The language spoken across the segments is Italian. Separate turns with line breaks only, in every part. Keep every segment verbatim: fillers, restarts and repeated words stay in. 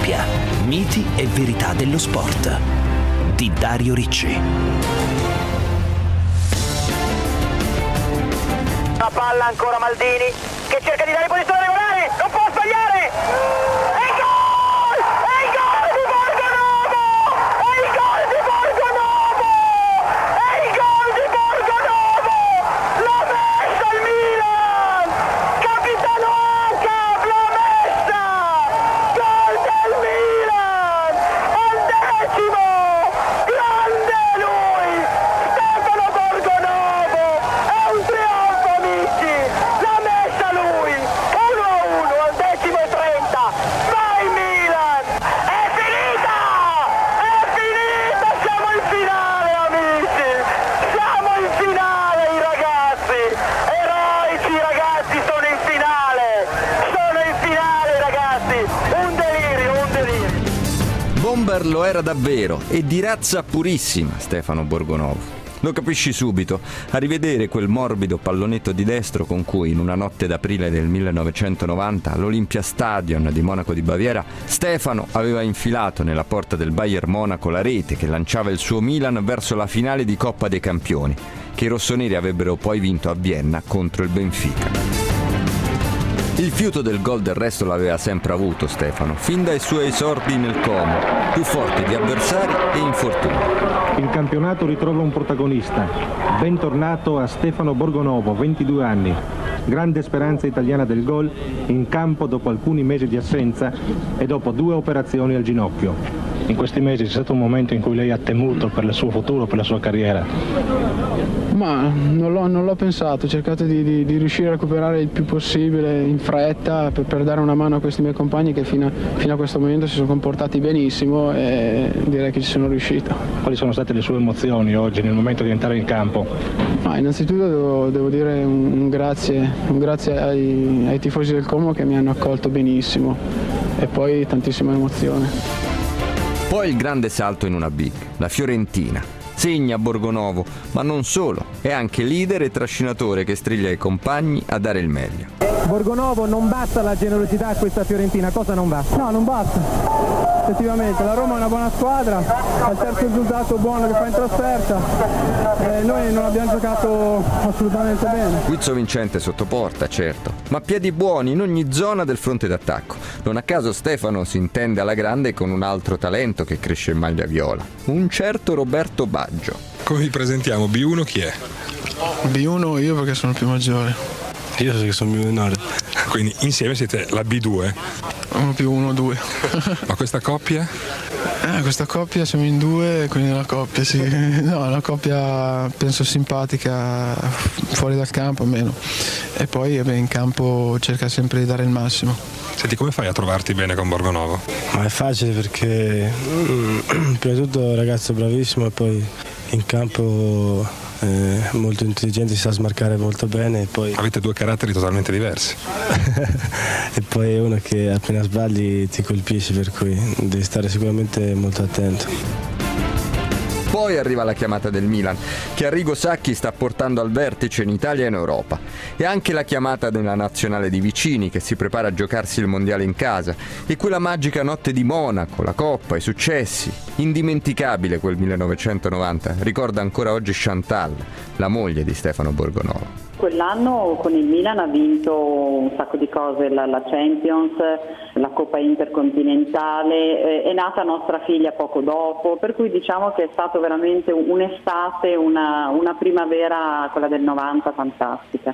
storia, miti e verità dello sport di Dario Ricci.
La palla ancora Maldini che cerca di dare posizione regolare, non può sbagliare. È il gol! È il gol di Borgonovo! È il gol di Borgonovo! È il gol di Borgonovo! L'ha messa il Milan! Capitano Acap l'ha messa! Gol del Milan! Al decimo! Grande lui! Stefano Borgonovo! È un trionfo, amici! L'ha messa lui! uno a uno al decimo e trenta! Vai Milan! È finita! È finita! Siamo in finale, amici! Siamo in finale, i ragazzi! Eroici, i ragazzi, sono in finale! Sono in finale, ragazzi! Un delirio, un delirio!
Bomber lo era davvero e di razza purissima Stefano Borgonovo. Lo capisci subito a rivedere quel morbido pallonetto di destro con cui in una notte d'aprile del millenovecentonovanta all'Olympia Stadion di Monaco di Baviera Stefano aveva infilato nella porta del Bayern Monaco la rete che lanciava il suo Milan verso la finale di Coppa dei Campioni, che i rossoneri avrebbero poi vinto a Vienna contro il Benfica. Il fiuto del gol del resto l'aveva sempre avuto Stefano, fin dai suoi esordi nel Como, più forte di avversari e infortuni.
Il campionato ritrova un protagonista. Bentornato a Stefano Borgonovo, ventidue anni. Grande speranza italiana del gol, in campo dopo alcuni mesi di assenza e dopo due operazioni al ginocchio. In questi mesi c'è stato un momento in cui lei ha temuto per il suo futuro, per la sua carriera?
Ma non l'ho, non l'ho pensato, ho cercato di, di, di riuscire a recuperare il più possibile in fretta per, per dare una mano a questi miei compagni che fino a, fino a questo momento si sono comportati benissimo e direi che ci sono riuscito.
Quali sono state le sue emozioni oggi nel momento di entrare in campo?
Ma innanzitutto devo, devo dire un, un grazie, un grazie ai, ai tifosi del Como che mi hanno accolto benissimo e poi tantissima emozione.
Poi il grande salto in una big, la Fiorentina. Segna Borgonovo, ma non solo, è anche leader e trascinatore che striglia i compagni a dare il meglio.
Borgonovo, non basta la generosità a questa Fiorentina, cosa non va?
No, non basta. Effettivamente, la Roma è una buona squadra, ha il terzo risultato buono che fa in trasferta, eh, noi non abbiamo giocato assolutamente bene.
Guizzo vincente sotto porta, certo, ma piedi buoni in ogni zona del fronte d'attacco. Non a caso Stefano si intende alla grande con un altro talento che cresce in maglia viola, un certo Roberto Baggio.
Come vi presentiamo? B uno chi è?
B uno io perché sono il più maggiore.
Io so che sono più minore. Quindi insieme siete la B due?
Uno più uno, due.
Ma questa coppia?
Eh, questa coppia siamo in due, quindi una coppia, sì. No, una coppia penso simpatica, fuori dal campo almeno. E poi beh, in campo cerca sempre di dare il massimo.
Senti, come fai a trovarti bene con Borgonovo?
Ma è facile perché mm, prima di tutto è un ragazzo bravissimo e poi in campo eh, molto intelligente, si sa smarcare molto bene e poi...
Avete due caratteri totalmente diversi.
E poi è uno che appena sbagli ti colpisce, per cui devi stare sicuramente molto attento.
Poi arriva la chiamata del Milan, che Arrigo Sacchi sta portando al vertice in Italia e in Europa. E anche la chiamata della nazionale di Vicini, che si prepara a giocarsi il mondiale in casa. E quella magica notte di Monaco, la Coppa, i successi. Indimenticabile quel millenovecentonovanta, ricorda ancora oggi Chantal, la moglie di Stefano Borgonovo.
Quell'anno con il Milan ha vinto un sacco di cose, la, la Champions, la Coppa Intercontinentale, eh, è nata nostra figlia poco dopo, per cui diciamo che è stato veramente un'estate, una, una primavera, quella del novanta, fantastica.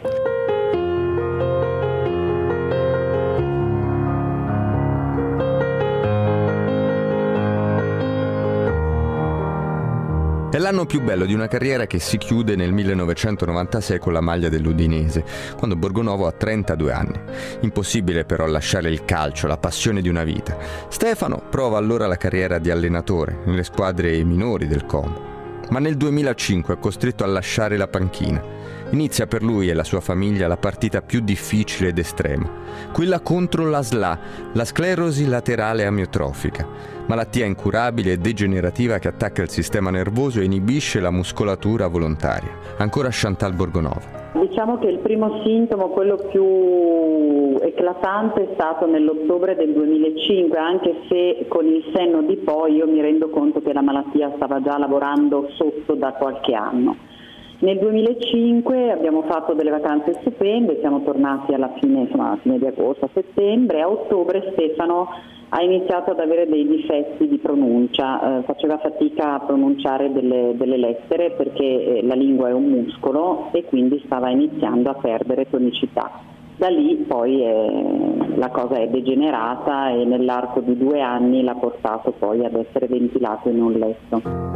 È l'anno più bello di una carriera che si chiude nel millenovecentonovantasei con la maglia dell'Udinese, quando Borgonovo ha trentadue anni. Impossibile però lasciare il calcio, la passione di una vita. Stefano prova allora la carriera di allenatore nelle squadre minori del Como, ma nel duemilacinque è costretto a lasciare la panchina Inizia per lui e la sua famiglia la partita più difficile ed estrema, quella contro la S L A, la sclerosi laterale amiotrofica, malattia incurabile e degenerativa che attacca il sistema nervoso e inibisce la muscolatura volontaria. Ancora Chantal Borgonovo.
Diciamo che il primo sintomo, quello più eclatante, è stato nell'ottobre del duemilacinque, anche se con il senno di poi io mi rendo conto che la malattia stava già lavorando sotto da qualche anno. Nel duemilacinque abbiamo fatto delle vacanze stupende, siamo tornati alla fine, insomma, alla fine di agosto, a settembre. A ottobre Stefano ha iniziato ad avere dei difetti di pronuncia, eh, faceva fatica a pronunciare delle, delle lettere perché eh, la lingua è un muscolo e quindi stava iniziando a perdere tonicità. Da lì poi eh, la cosa è degenerata e nell'arco di due anni l'ha portato poi ad essere ventilato in un letto.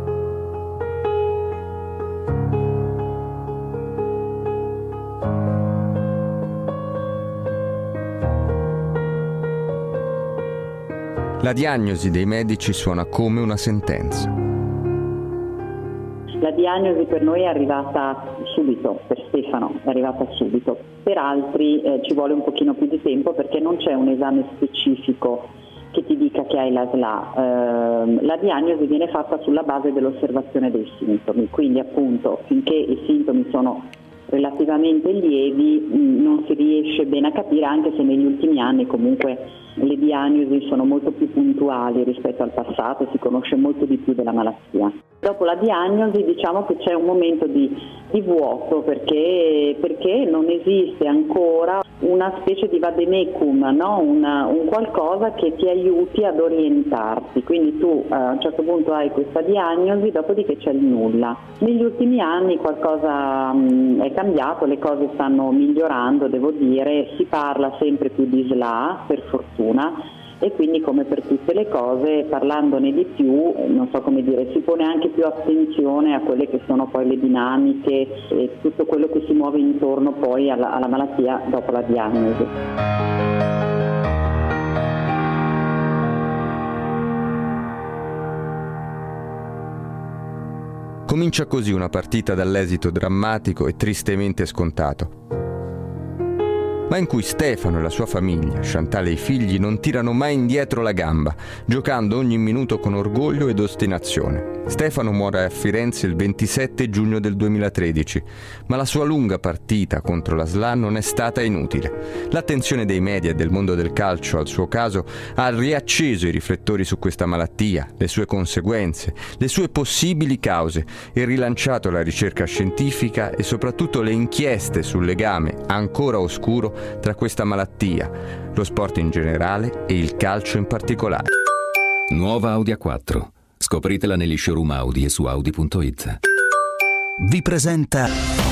La diagnosi dei medici suona come una sentenza.
La diagnosi per noi è arrivata subito, per Stefano è arrivata subito, per altri eh, ci vuole un pochino più di tempo perché non c'è un esame specifico che ti dica che hai la S L A. Eh, la diagnosi viene fatta sulla base dell'osservazione dei sintomi, quindi appunto finché i sintomi sono relativamente lievi non si riesce bene a capire, anche se negli ultimi anni comunque le diagnosi sono molto più puntuali rispetto al passato, si conosce molto di più della malattia. Dopo la diagnosi diciamo che c'è un momento di, di vuoto perché, perché non esiste ancora una specie di vademecum, no? una, un qualcosa che ti aiuti ad orientarti, quindi tu eh, a un certo punto hai questa diagnosi, dopodiché c'è il nulla. Negli ultimi anni qualcosa mh, è cambiato, le cose stanno migliorando, devo dire, si parla sempre più di S L A per fortuna e quindi come per tutte le cose parlandone di più, non so come dire, si pone anche più attenzione a quelle che sono poi le dinamiche e tutto quello che si muove intorno poi alla, alla malattia dopo la diagnosi.
Comincia così una partita dall'esito drammatico e tristemente scontato, ma in cui Stefano e la sua famiglia, Chantal e i figli, non tirano mai indietro la gamba, giocando ogni minuto con orgoglio ed ostinazione. Stefano muore a Firenze il ventisette giugno del duemilatredici, ma la sua lunga partita contro la S L A non è stata inutile. L'attenzione dei media e del mondo del calcio al suo caso ha riacceso i riflettori su questa malattia, le sue conseguenze, le sue possibili cause e rilanciato la ricerca scientifica e soprattutto le inchieste sul legame ancora oscuro tra questa malattia, lo sport in generale e il calcio in particolare.
Nuova Audi A quattro. Scopritela negli showroom Audi e su Audi punto it.
Vi presenta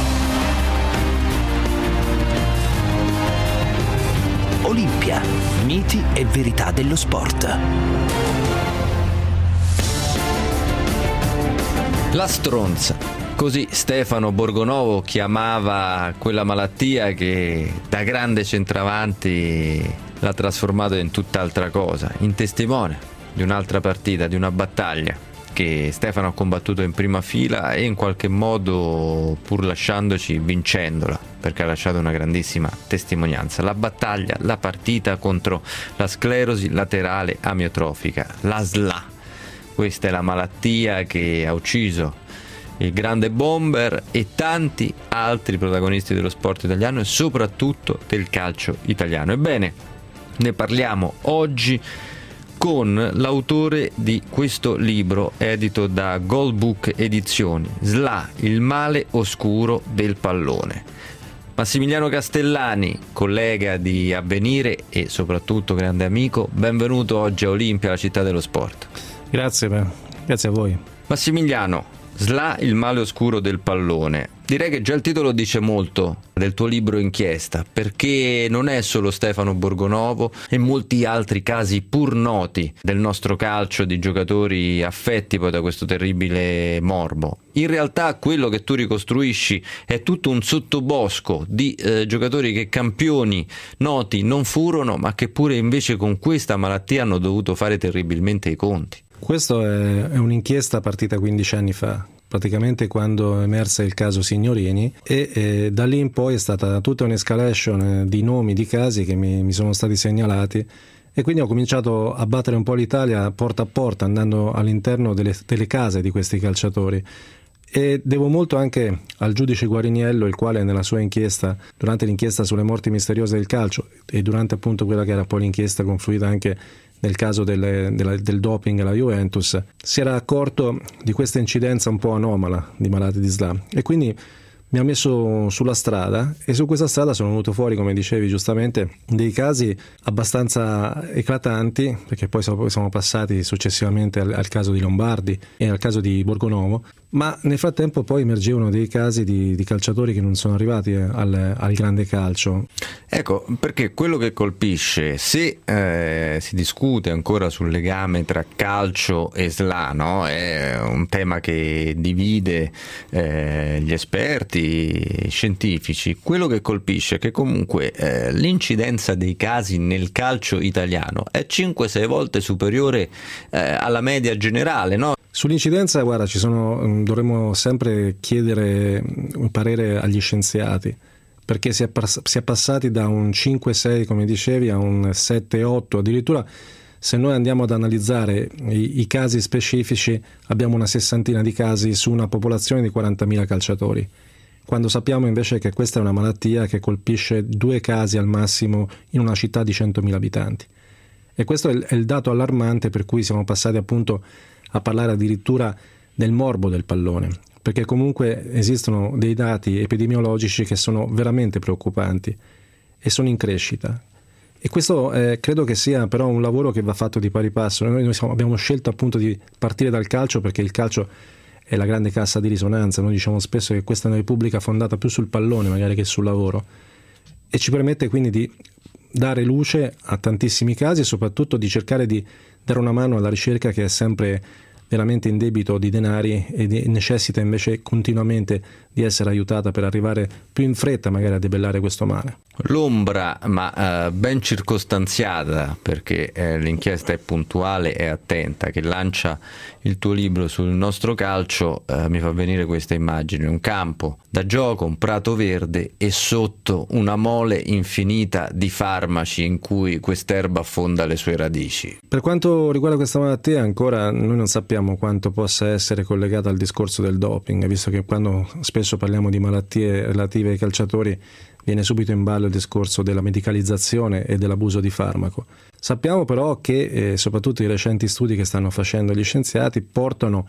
Olimpia, miti e verità dello sport.
La stronza. Così Stefano Borgonovo chiamava quella malattia che da grande centravanti l'ha trasformato in tutt'altra cosa, in testimone di un'altra partita, di una battaglia che Stefano ha combattuto in prima fila e in qualche modo, pur lasciandoci, vincendola, perché ha lasciato una grandissima testimonianza. La battaglia, la partita contro la sclerosi laterale amiotrofica, la S L A. Questa è la malattia che ha ucciso il grande bomber e tanti altri protagonisti dello sport italiano e soprattutto del calcio italiano. Ebbene, ne parliamo oggi con l'autore di questo libro edito da Gold Book Edizioni, S L A, il male oscuro del pallone. Massimiliano Castellani, collega di Avvenire e soprattutto grande amico, benvenuto oggi a Olimpia, la città dello sport.
Grazie, grazie a voi.
Massimiliano, S L A, il male oscuro del pallone. Direi che già il titolo dice molto del tuo libro inchiesta, perché non è solo Stefano Borgonovo e molti altri casi pur noti del nostro calcio di giocatori affetti poi da questo terribile morbo. In realtà quello che tu ricostruisci è tutto un sottobosco di eh, giocatori che campioni noti non furono, ma che pure invece con questa malattia hanno dovuto fare terribilmente i conti.
Questa è, è un'inchiesta partita quindici anni fa. praticamente quando emerse il caso Signorini, e eh, da lì in poi è stata tutta un'escalation di nomi, di casi che mi, mi sono stati segnalati, e quindi ho cominciato a battere un po' l'Italia porta a porta, andando all'interno delle, delle case di questi calciatori. E devo molto anche al giudice Guariniello, il quale nella sua inchiesta, durante l'inchiesta sulle morti misteriose del calcio e durante appunto quella che era poi l'inchiesta confluita anche nel caso delle, della, del doping alla Juventus, si era accorto di questa incidenza un po' anomala di malati di S L A, e quindi mi ha messo sulla strada, e su questa strada sono venuto fuori, come dicevi giustamente, dei casi abbastanza eclatanti, perché poi siamo passati successivamente al, al caso di Lombardi e al caso di Borgonovo, ma nel frattempo poi emergevano dei casi di, di calciatori che non sono arrivati al, al grande calcio.
Ecco, perché quello che colpisce, se eh, si discute ancora sul legame tra calcio e S L A, no? È un tema che divide eh, gli esperti scientifici, quello che colpisce è che comunque eh, l'incidenza dei casi nel calcio italiano è cinque sei volte superiore eh, alla media generale, no?
Sull'incidenza, guarda, ci sono, dovremmo sempre chiedere un parere agli scienziati, perché si è, pass- si è passati da un cinque sei, come dicevi, a un sette otto. Addirittura, se noi andiamo ad analizzare i, i casi specifici, abbiamo una sessantina di casi su una popolazione di quarantamila calciatori, quando sappiamo invece che questa è una malattia che colpisce due casi al massimo in una città di centomila abitanti. E questo è il, è il dato allarmante per cui siamo passati appunto a parlare addirittura del morbo del pallone, perché comunque esistono dei dati epidemiologici che sono veramente preoccupanti e sono in crescita. E questo eh, credo che sia però un lavoro che va fatto di pari passo. Noi, noi siamo, abbiamo scelto appunto di partire dal calcio perché il calcio è la grande cassa di risonanza. Noi diciamo spesso che questa è una repubblica fondata più sul pallone magari che sul lavoro, e ci permette quindi di dare luce a tantissimi casi e soprattutto di cercare di dare una mano alla ricerca, che è sempre veramente in debito di denari e di, necessita invece continuamente di essere aiutata per arrivare più in fretta magari a debellare questo male.
L'ombra, ma eh, ben circostanziata, perché eh, l'inchiesta è puntuale e attenta, che lancia il tuo libro sul nostro calcio, eh, mi fa venire questa immagine: un campo da gioco, un prato verde e sotto una mole infinita di farmaci in cui quest'erba affonda le sue radici.
Per quanto riguarda questa malattia, ancora noi non sappiamo quanto possa essere collegata al discorso del doping, visto che quando spesso parliamo di malattie relative ai calciatori viene subito in ballo il discorso della medicalizzazione e dell'abuso di farmaco. Sappiamo però che eh, soprattutto i recenti studi che stanno facendo gli scienziati portano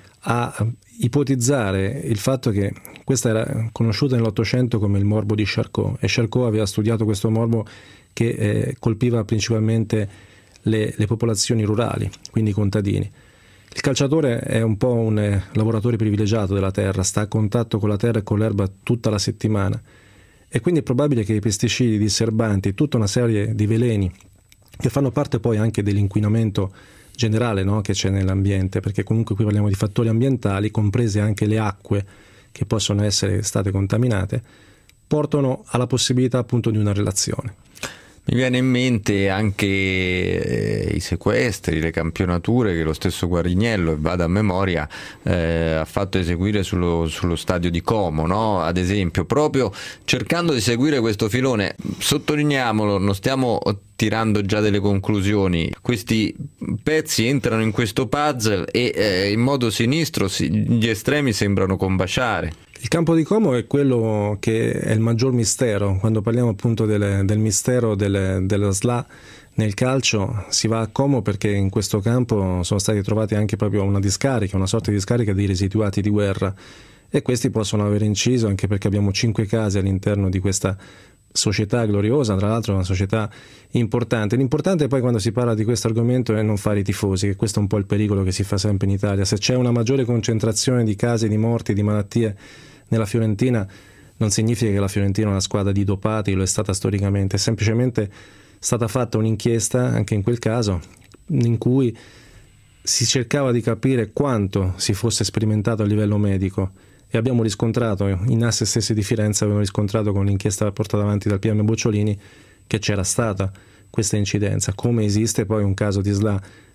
a ipotizzare il fatto che questa era conosciuta nell'Ottocento come il morbo di Charcot, e Charcot aveva studiato questo morbo che eh, colpiva principalmente le, le popolazioni rurali, quindi i contadini. Il calciatore è un po' un eh, lavoratore privilegiato della terra, sta a contatto con la terra e con l'erba tutta la settimana, e quindi è probabile che i pesticidi, i disserbanti, tutta una serie di veleni che fanno parte poi anche dell'inquinamento generale, no, che c'è nell'ambiente, perché comunque qui parliamo di fattori ambientali, comprese anche le acque che possono essere state contaminate, portano alla possibilità appunto di una relazione.
Mi viene in mente anche eh, i sequestri, le campionature che lo stesso Guariniello, e vado a memoria, eh, ha fatto eseguire sullo, sullo stadio di Como, no? Ad esempio, proprio cercando di seguire questo filone. Sottolineiamolo, non stiamo tirando già delle conclusioni, questi pezzi entrano in questo puzzle e eh, in modo sinistro si, gli estremi sembrano combaciare.
Il campo di Como è quello che è il maggior mistero. Quando parliamo appunto delle, del mistero delle, della S L A nel calcio, si va a Como perché in questo campo sono stati trovati anche proprio una discarica, una sorta di discarica di residuati di guerra, e questi possono aver inciso anche perché abbiamo cinque case all'interno di questa società gloriosa, tra l'altro una società importante. L'importante poi quando si parla di questo argomento è non fare i tifosi, che questo è un po' il pericolo che si fa sempre in Italia. Se c'è una maggiore concentrazione di casi, di morti, di malattie nella Fiorentina, non significa che la Fiorentina è una squadra di dopati, lo è stata storicamente, è semplicemente stata fatta un'inchiesta anche in quel caso in cui si cercava di capire quanto si fosse sperimentato a livello medico, e abbiamo riscontrato, in Asse stessi di Firenze abbiamo riscontrato con l'inchiesta portata avanti dal P M Bocciolini che c'era stata questa incidenza, come esiste poi un caso di S L A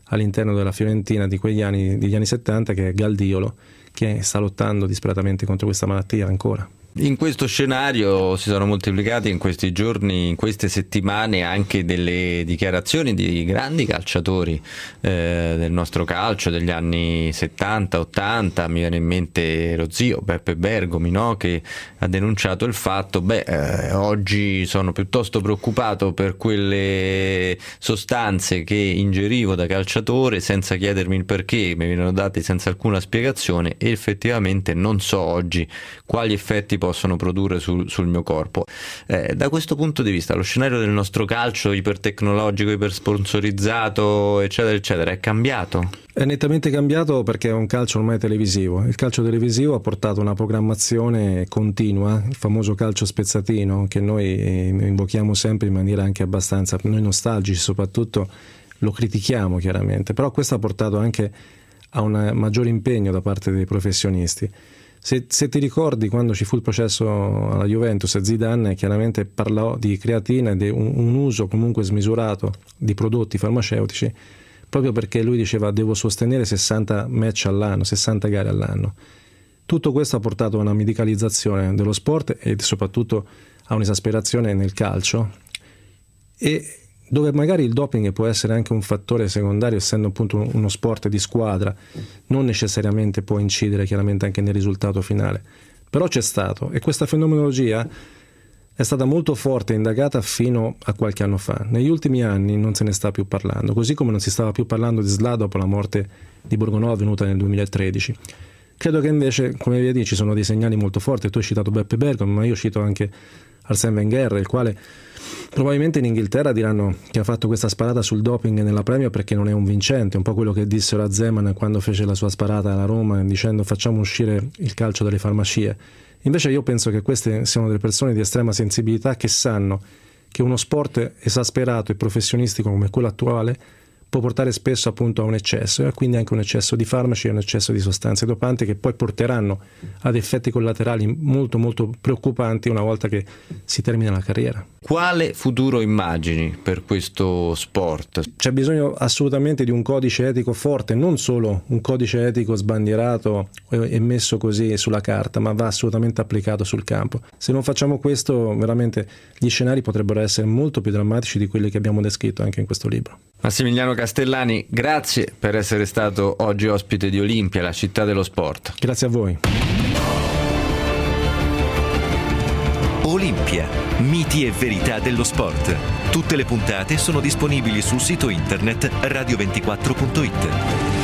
all'interno della Fiorentina di quegli anni, degli anni settanta, che è Galdiolo, che sta lottando disperatamente contro questa malattia ancora.
In questo scenario si sono moltiplicati in questi giorni, in queste settimane, anche delle dichiarazioni di grandi calciatori eh, del nostro calcio degli anni settanta ottanta. Mi viene in mente lo zio Beppe Bergomi, no? Che ha denunciato il fatto, beh, eh, oggi sono piuttosto preoccupato per quelle sostanze che ingerivo da calciatore senza chiedermi il perché, mi vengono date senza alcuna spiegazione e effettivamente non so oggi quali effetti possono produrre sul, sul mio corpo. Eh, da questo punto di vista lo scenario del nostro calcio ipertecnologico, ipersponsorizzato, eccetera eccetera, è cambiato?
È nettamente cambiato perché è un calcio ormai televisivo. Il calcio televisivo ha portato una programmazione continua, il famoso calcio spezzatino che noi invochiamo sempre in maniera anche abbastanza, noi nostalgici soprattutto, lo critichiamo chiaramente, però questo ha portato anche a un maggiore impegno da parte dei professionisti. Se, se ti ricordi, quando ci fu il processo alla Juventus, Zidane chiaramente parlò di creatina e di un, un uso comunque smisurato di prodotti farmaceutici, proprio perché lui diceva devo sostenere sessanta match all'anno, sessanta gare all'anno. Tutto questo ha portato a una medicalizzazione dello sport e soprattutto a un'esasperazione nel calcio, e dove magari il doping può essere anche un fattore secondario, essendo appunto uno sport di squadra, non necessariamente può incidere chiaramente anche nel risultato finale. Però c'è stato, e questa fenomenologia è stata molto forte e indagata fino a qualche anno fa. Negli ultimi anni non se ne sta più parlando, così come non si stava più parlando di S L A dopo la morte di Borgonovo avvenuta nel duemilatredici. Credo che invece, come vedi, ci sono dei segnali molto forti. Tu hai citato Beppe Bergomi, ma io cito anche Arsène Wenger, il quale probabilmente in Inghilterra diranno che ha fatto questa sparata sul doping nella Premier perché non è un vincente, un po' quello che dissero a Zeman quando fece la sua sparata alla Roma dicendo facciamo uscire il calcio dalle farmacie. Invece io penso che queste siano delle persone di estrema sensibilità che sanno che uno sport esasperato e professionistico come quello attuale può portare spesso appunto a un eccesso, e quindi anche un eccesso di farmaci e un eccesso di sostanze dopanti che poi porteranno ad effetti collaterali molto molto preoccupanti una volta che si termina la carriera.
Quale futuro immagini per questo sport?
C'è bisogno assolutamente di un codice etico forte, non solo un codice etico sbandierato e messo così sulla carta, ma va assolutamente applicato sul campo. Se non facciamo questo, veramente gli scenari potrebbero essere molto più drammatici di quelli che abbiamo descritto anche in questo libro.
Massimiliano Castellani, grazie per essere stato oggi ospite di Olimpia, la città dello sport.
Grazie a voi.
Olimpia, miti e verità dello sport. Tutte le puntate sono disponibili sul sito internet radio ventiquattro punto it.